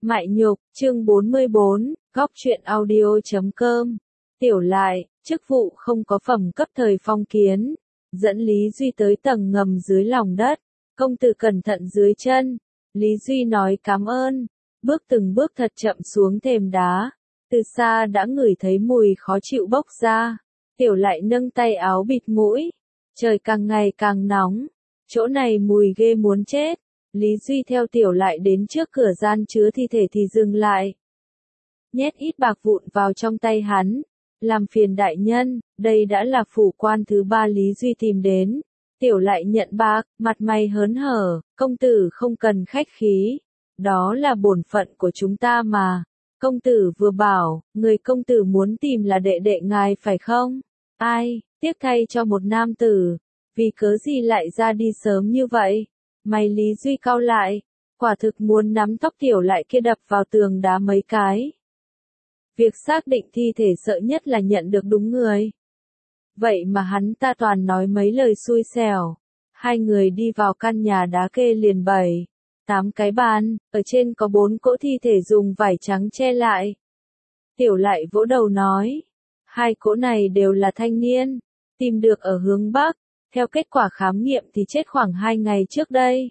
Mại Nhục, chương 44, góc truyện audio.com. Tiểu lại, chức vụ không có phẩm cấp thời phong kiến, dẫn Lý Duy tới tầng ngầm dưới lòng đất, công tử cẩn thận dưới chân. Lý Duy nói cảm ơn, bước từng bước thật chậm xuống thềm đá, từ xa đã ngửi thấy mùi khó chịu bốc ra. Tiểu lại nâng tay áo bịt mũi, trời càng ngày càng nóng, chỗ này mùi ghê muốn chết. Lý Duy theo Tiểu lại đến trước cửa gian chứa thi thể thì dừng lại. Nhét ít bạc vụn vào trong tay hắn. Làm phiền đại nhân, đây đã là phủ quan thứ 3 Lý Duy tìm đến. Tiểu lại nhận bạc, mặt mày hớn hở, công tử không cần khách khí. Đó là bổn phận của chúng ta mà. Công tử vừa bảo, người công tử muốn tìm là đệ đệ ngài phải không? Ai, tiếc thay cho một nam tử. Vì cớ gì lại ra đi sớm như vậy? Mày Lý Duy cau lại, quả thực muốn nắm tóc Tiểu lại kia đập vào tường đá mấy cái. Việc xác định thi thể sợ nhất là nhận được đúng người. Vậy mà hắn ta toàn nói mấy lời xui xẻo. Hai người đi vào căn nhà đá kê liền 7-8 cái bàn, ở trên có 4 cỗ thi thể dùng vải trắng che lại. Tiểu lại vỗ đầu nói, 2 cỗ này đều là thanh niên, tìm được ở hướng Bắc. Theo kết quả khám nghiệm thì chết khoảng 2 ngày trước đây.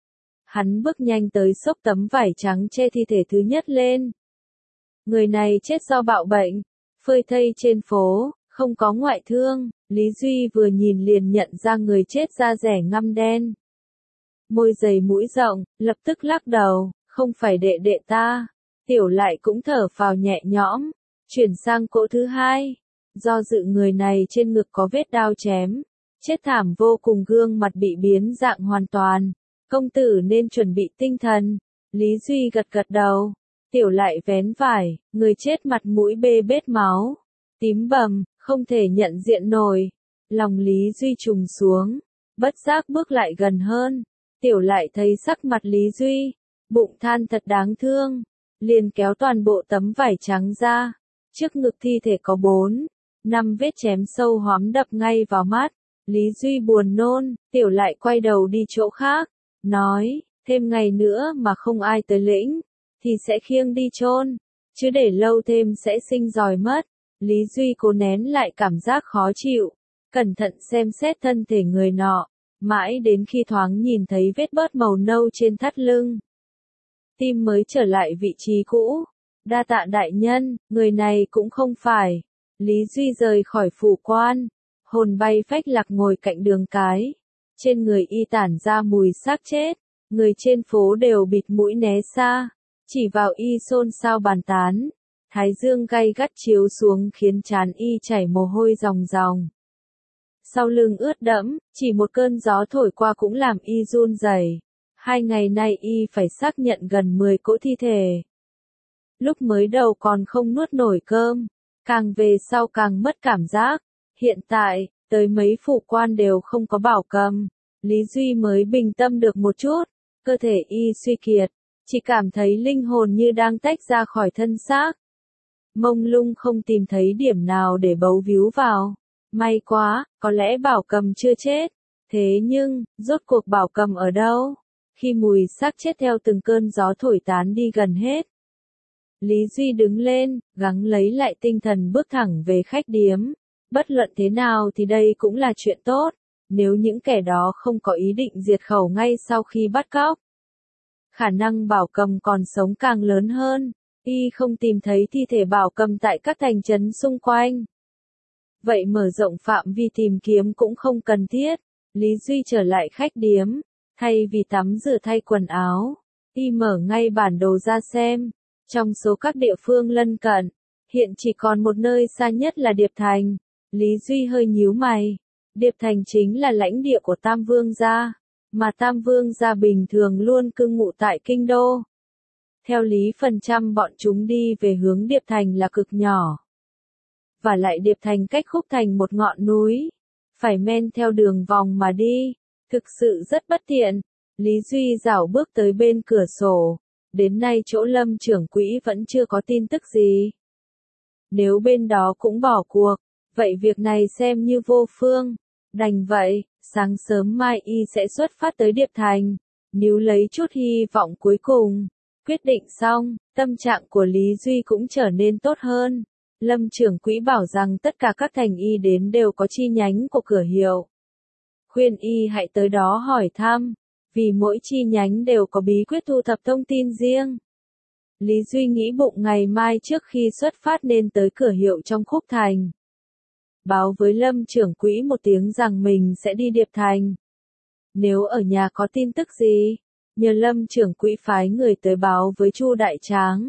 Hắn bước nhanh tới xốc tấm vải trắng che thi thể thứ nhất lên. Người này chết do bạo bệnh, phơi thây trên phố, không có ngoại thương. Lý Duy vừa nhìn liền nhận ra người chết da rẻ ngăm đen. Môi dày mũi rộng, lập tức lắc đầu, không phải đệ đệ ta. Tiểu lại cũng thở phào nhẹ nhõm, chuyển sang cỗ thứ 2. Do dự người này trên ngực có vết đao chém. Chết thảm vô cùng, gương mặt bị biến dạng hoàn toàn. Công tử nên chuẩn bị tinh thần. Lý Duy gật gật đầu. Tiểu lại vén vải, người chết mặt mũi bê bết máu. Tím bầm, không thể nhận diện nổi. Lòng Lý Duy trùng xuống. Bất giác bước lại gần hơn. Tiểu lại thấy sắc mặt Lý Duy. Bụng than thật đáng thương. Liền kéo toàn bộ tấm vải trắng ra. Trước ngực thi thể có 4-5 vết chém sâu hoắm đập ngay vào mắt. Lý Duy buồn nôn, Tiểu lại quay đầu đi chỗ khác, nói, thêm ngày nữa mà không ai tới lĩnh, thì sẽ khiêng đi chôn, chứ để lâu thêm sẽ sinh giòi mất. Lý Duy cố nén lại cảm giác khó chịu, cẩn thận xem xét thân thể người nọ, mãi đến khi thoáng nhìn thấy vết bớt màu nâu trên thắt lưng. Tim mới trở lại vị trí cũ, đa tạ đại nhân, người này cũng không phải. Lý Duy rời khỏi phủ quan. Hồn bay phách lạc ngồi cạnh đường cái. Trên người y tản ra mùi xác chết. Người trên phố đều bịt mũi né xa. Chỉ vào y xôn xao bàn tán. Thái dương gay gắt chiếu xuống khiến trán y chảy mồ hôi ròng ròng. Sau lưng ướt đẫm, chỉ một cơn gió thổi qua cũng làm y run rẩy. 2 ngày nay y phải xác nhận gần 10 cỗ thi thể. Lúc mới đầu còn không nuốt nổi cơm. Càng về sau càng mất cảm giác. Hiện tại, tới mấy phủ quan đều không có bảo cầm. Lý Duy mới bình tâm được một chút. Cơ thể y suy kiệt. Chỉ cảm thấy linh hồn như đang tách ra khỏi thân xác. Mông lung không tìm thấy điểm nào để bấu víu vào. May quá, có lẽ bảo cầm chưa chết. Thế nhưng, rốt cuộc bảo cầm ở đâu? Khi mùi xác chết theo từng cơn gió thổi tán đi gần hết. Lý Duy đứng lên, gắng lấy lại tinh thần bước thẳng về khách điếm. Bất luận thế nào thì đây cũng là chuyện tốt, nếu những kẻ đó không có ý định diệt khẩu ngay sau khi bắt cóc. Khả năng bảo cầm còn sống càng lớn hơn, y không tìm thấy thi thể bảo cầm tại các thành trấn xung quanh. Vậy mở rộng phạm vi tìm kiếm cũng không cần thiết. Lý Duy trở lại khách điếm, thay vì tắm rửa thay quần áo, y mở ngay bản đồ ra xem. Trong số các địa phương lân cận, hiện chỉ còn một nơi xa nhất là Điệp Thành. Lý Duy hơi nhíu mày. Điệp Thành chính là lãnh địa của Tam Vương gia, mà Tam Vương gia bình thường luôn cư ngụ tại kinh đô. Theo lý phần trăm bọn chúng đi về hướng Điệp Thành là cực nhỏ. Và lại Điệp Thành cách Khúc Thành một ngọn núi, phải men theo đường vòng mà đi, thực sự rất bất tiện. Lý Duy dảo bước tới bên cửa sổ, đến nay chỗ Lâm trưởng quỹ vẫn chưa có tin tức gì. Nếu bên đó cũng bỏ cuộc, vậy việc này xem như vô phương. Đành vậy, sáng sớm mai y sẽ xuất phát tới Điệp Thành, níu lấy chút hy vọng cuối cùng. Quyết định xong, Tâm trạng của Lý Duy cũng trở nên tốt hơn. Lâm trưởng quỹ bảo rằng tất cả các thành y đến đều có chi nhánh của cửa hiệu. Khuyên y hãy tới đó hỏi thăm, vì mỗi chi nhánh đều có bí quyết thu thập thông tin riêng. Lý Duy nghĩ bụng ngày mai trước khi xuất phát nên tới cửa hiệu trong Khúc Thành. Báo với Lâm trưởng quỹ một tiếng rằng mình sẽ đi Điệp Thành. Nếu ở nhà có tin tức gì, nhờ Lâm trưởng quỹ phái người tới báo với Chu Đại Tráng.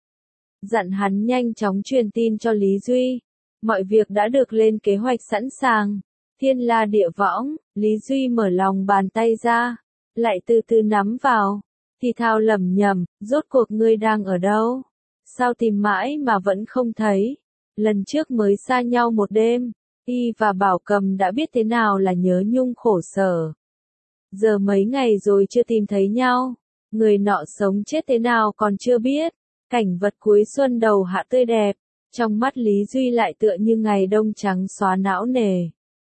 Dặn hắn nhanh chóng truyền tin cho Lý Duy. Mọi việc đã được lên kế hoạch sẵn sàng. Thiên la địa võng, Lý Duy mở lòng bàn tay ra, lại từ từ nắm vào. Thì thào lẩm nhẩm, rốt cuộc ngươi đang ở đâu? Sao tìm mãi mà vẫn không thấy? Lần trước mới xa nhau một đêm, y và Bảo Cầm đã biết thế nào là nhớ nhung khổ sở. Giờ mấy ngày rồi chưa tìm thấy nhau, người nọ sống chết thế nào còn chưa biết. Cảnh vật cuối xuân đầu hạ tươi đẹp, trong mắt Lý Duy lại tựa như ngày đông trắng xóa não nề.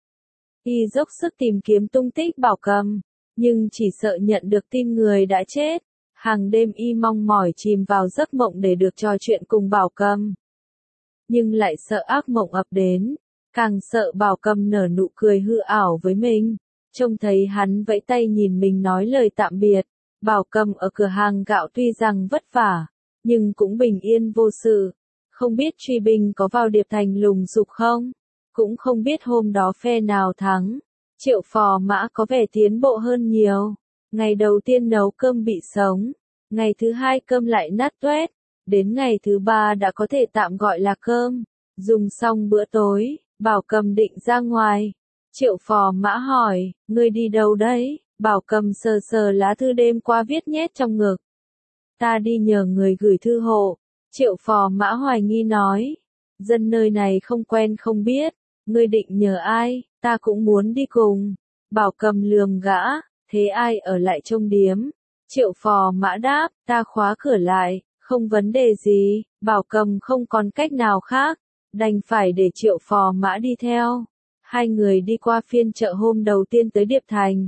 Y dốc sức tìm kiếm tung tích Bảo Cầm, nhưng chỉ sợ nhận được tin người đã chết. Hàng đêm y mong mỏi chìm vào giấc mộng để được trò chuyện cùng Bảo Cầm. Nhưng lại sợ ác mộng ập đến, càng sợ Bảo Cầm nở nụ cười hư ảo với mình. Trông thấy hắn vẫy tay nhìn mình nói lời tạm biệt. Bảo Cầm ở cửa hàng gạo tuy rằng vất vả, nhưng cũng bình yên vô sự. Không biết truy binh có vào Điệp Thành lùng sục không? Cũng không biết hôm đó phe nào thắng. Triệu Phò Mã có vẻ tiến bộ hơn nhiều. Ngày đầu tiên nấu cơm bị sống, ngày thứ hai cơm lại nát toét, đến ngày thứ ba đã có thể tạm gọi là cơm. Dùng xong bữa tối, Bảo Cầm định ra ngoài. Triệu Phò Mã hỏi, ngươi đi đâu đấy? Bảo Cầm sờ sờ lá thư đêm qua viết nhét trong ngực. Ta đi nhờ người gửi thư hộ. Triệu Phò Mã hoài nghi nói, dân nơi này không quen không biết, ngươi định nhờ ai, ta cũng muốn đi cùng. Bảo Cầm lườm gã, thế ai ở lại trông điếm? Triệu Phò Mã đáp, ta khóa cửa lại, không vấn đề gì. Bảo Cầm không còn cách nào khác, đành phải để Triệu Phò Mã đi theo. Hai người đi qua phiên chợ hôm đầu tiên tới Điệp Thành.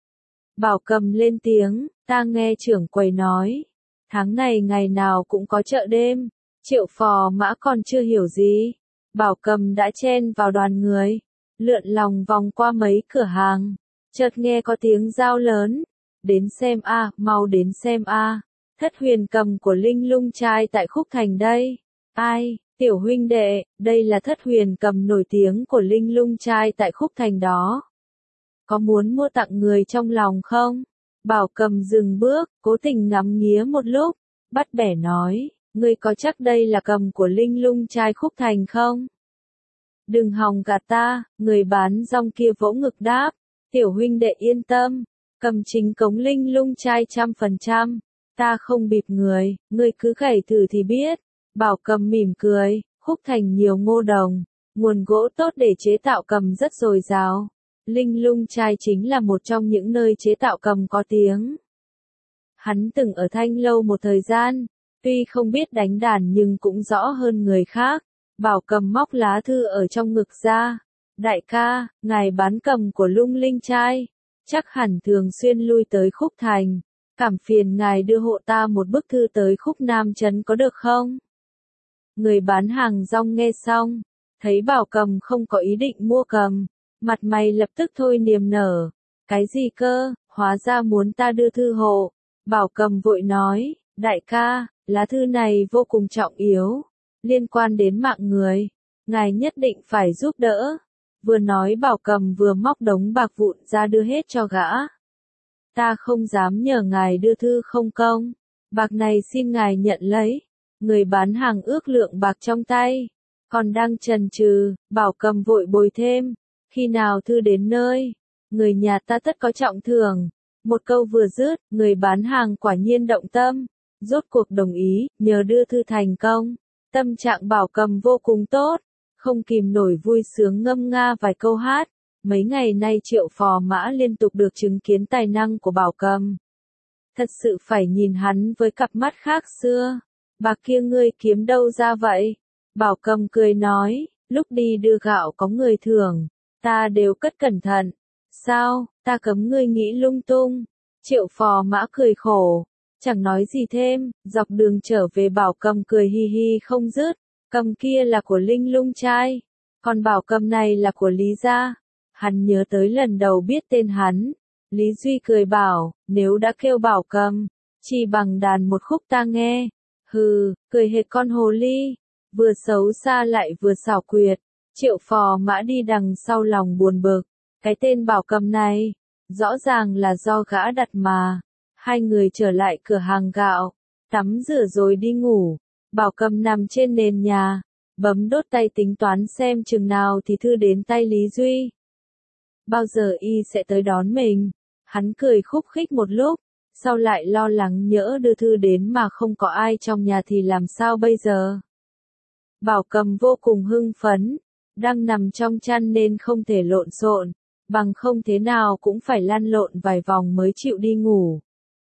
Bảo Cầm lên tiếng, ta nghe trưởng quầy nói, tháng này ngày nào cũng có chợ đêm. Triệu Phò Mã còn chưa hiểu gì. Bảo Cầm đã chen vào đoàn người, lượn lòng vòng qua mấy cửa hàng. Chợt nghe có tiếng giao lớn, đến xem a, mau đến xem a. Thất huyền cầm của Linh Lung trai tại Khúc Thành đây. Ai, tiểu huynh đệ, đây là thất huyền cầm nổi tiếng của Linh Lung trai tại Khúc Thành đó. Có muốn mua tặng người trong lòng không? Bảo Cầm dừng bước, cố tình ngắm nghía một lúc, bắt bẻ nói, ngươi có chắc đây là cầm của Linh Lung trai Khúc Thành không? Đừng hòng gạt ta, người bán rong kia vỗ ngực đáp, tiểu huynh đệ yên tâm, cầm chính cống Linh Lung trai 100%, ta không bịp người, ngươi cứ gảy thử thì biết. Bảo Cầm mỉm cười, Khúc Thành nhiều ngô đồng, nguồn gỗ tốt để chế tạo cầm rất dồi dào. Linh Lung trai chính là một trong những nơi chế tạo cầm có tiếng. Hắn từng ở Thanh Lâu một thời gian, tuy không biết đánh đàn nhưng cũng rõ hơn người khác. Bảo Cầm móc lá thư ở trong ngực ra. Đại ca, ngài bán cầm của Lung Linh trai, chắc hẳn thường xuyên lui tới Khúc Thành. Cảm phiền ngài đưa hộ ta một bức thư tới Khúc Nam Trấn có được không? Người bán hàng rong nghe xong, thấy Bảo Cầm không có ý định mua cầm, mặt mày lập tức thôi niềm nở. Cái gì cơ, hóa ra muốn ta đưa thư hộ. Bảo Cầm vội nói, đại ca, lá thư này vô cùng trọng yếu, liên quan đến mạng người, ngài nhất định phải giúp đỡ. Vừa nói Bảo Cầm vừa móc đống bạc vụn ra đưa hết cho gã. Ta không dám nhờ ngài đưa thư không công, bạc này xin ngài nhận lấy. Người bán hàng ước lượng bạc trong tay, còn đang chần chừ, Bảo Cầm vội bồi thêm, khi nào thư đến nơi, người nhà ta tất có trọng thưởng. Một câu vừa dứt, người bán hàng quả nhiên động tâm, rốt cuộc đồng ý, nhờ đưa thư thành công. Tâm trạng Bảo Cầm vô cùng tốt, không kìm nổi vui sướng ngâm nga vài câu hát. Mấy ngày nay Triệu Phò Mã liên tục được chứng kiến tài năng của Bảo Cầm. Thật sự phải nhìn hắn với cặp mắt khác xưa. Bạc kia ngươi kiếm đâu ra vậy? Bảo Cầm cười nói, lúc đi đưa gạo có người thưởng, ta đều cất cẩn thận. Sao, ta cấm ngươi nghĩ lung tung? Triệu Phò Mã cười khổ, chẳng nói gì thêm, dọc đường trở về Bảo Cầm cười hi hi không dứt, cầm kia là của Linh Lung trai, còn Bảo Cầm này là của Lý gia. Hắn nhớ tới lần đầu biết tên hắn, Lý Duy cười bảo, nếu đã kêu Bảo Cầm, chỉ bằng đàn một khúc ta nghe. Hừ, cười hệt con hồ ly, vừa xấu xa lại vừa xảo quyệt. Triệu Phò Mã đi đằng sau lòng buồn bực, cái tên Bảo Cầm này, rõ ràng là do gã đặt mà. Hai người trở lại cửa hàng gạo, tắm rửa rồi đi ngủ. Bảo Cầm nằm trên nền nhà, bấm đốt tay tính toán xem chừng nào thì thư đến tay Lý Duy. Bao giờ y sẽ tới đón mình? Hắn cười khúc khích một lúc, sau lại lo lắng nhỡ đưa thư đến mà không có ai trong nhà thì làm sao bây giờ? Bảo Cầm vô cùng hưng phấn, đang nằm trong chăn nên không thể lộn xộn, bằng không thế nào cũng phải lăn lộn vài vòng mới chịu đi ngủ.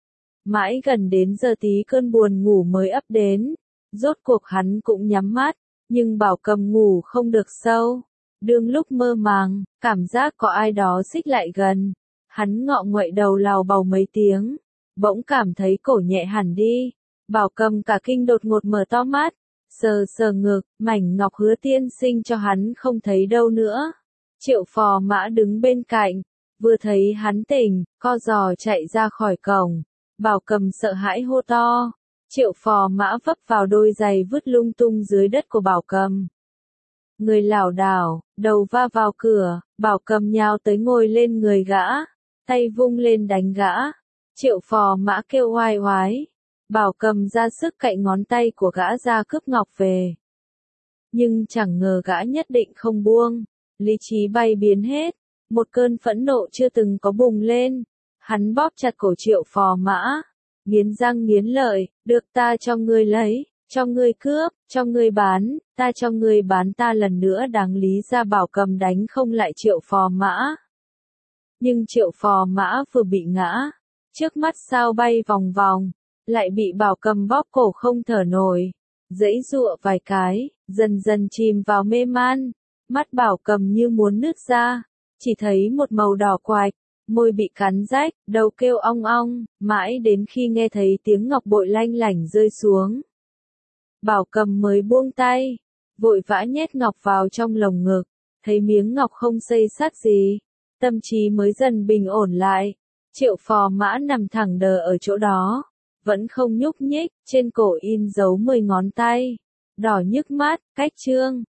Mãi gần đến giờ tí cơn buồn ngủ mới ấp đến, rốt cuộc hắn cũng nhắm mắt, nhưng Bảo Cầm ngủ không được sâu. Đương lúc mơ màng, cảm giác có ai đó xích lại gần, hắn ngọ nguậy đầu lào bầu mấy tiếng, bỗng cảm thấy cổ nhẹ hẳn đi. Bảo Cầm cả kinh đột ngột mở to mắt, sờ sờ ngực, mảnh ngọc hứa tiên sinh cho hắn không thấy đâu nữa. Triệu Phò Mã đứng bên cạnh, vừa thấy hắn tỉnh, co giò chạy ra khỏi cổng. Bảo Cầm sợ hãi hô to, Triệu Phò Mã vấp vào đôi giày vứt lung tung dưới đất của Bảo Cầm. Người lảo đảo, đầu va vào cửa, Bảo Cầm nhào tới ngồi lên người gã, tay vung lên đánh gã. Triệu Phò Mã kêu oai oái, Bảo Cầm ra sức cạy ngón tay của gã ra cướp ngọc về. Nhưng chẳng ngờ gã nhất định không buông, lý trí bay biến hết, một cơn phẫn nộ chưa từng có bùng lên. Hắn bóp chặt cổ Triệu Phò Mã, nghiến răng nghiến lợi, được ta cho ngươi lấy, cho ngươi cướp, cho ngươi bán, ta cho ngươi bán ta lần nữa đáng lý ra Bảo Cầm đánh không lại Triệu Phò Mã. Nhưng Triệu Phò Mã vừa bị ngã, trước mắt sao bay vòng vòng, lại bị Bảo Cầm bóp cổ không thở nổi, giãy giụa vài cái, dần dần chìm vào mê man, mắt Bảo Cầm như muốn nứt ra, chỉ thấy một màu đỏ quạch, môi bị cắn rách, đầu kêu ong ong, mãi đến khi nghe thấy tiếng ngọc bội lanh lảnh rơi xuống. Bảo Cầm mới buông tay, vội vã nhét ngọc vào trong lồng ngực, thấy miếng ngọc không xây xát gì, tâm trí mới dần bình ổn lại. Triệu Phò Mã nằm thẳng đờ ở chỗ đó, vẫn không nhúc nhích, trên cổ in dấu 10 ngón tay, đỏ nhức mắt, cách trương.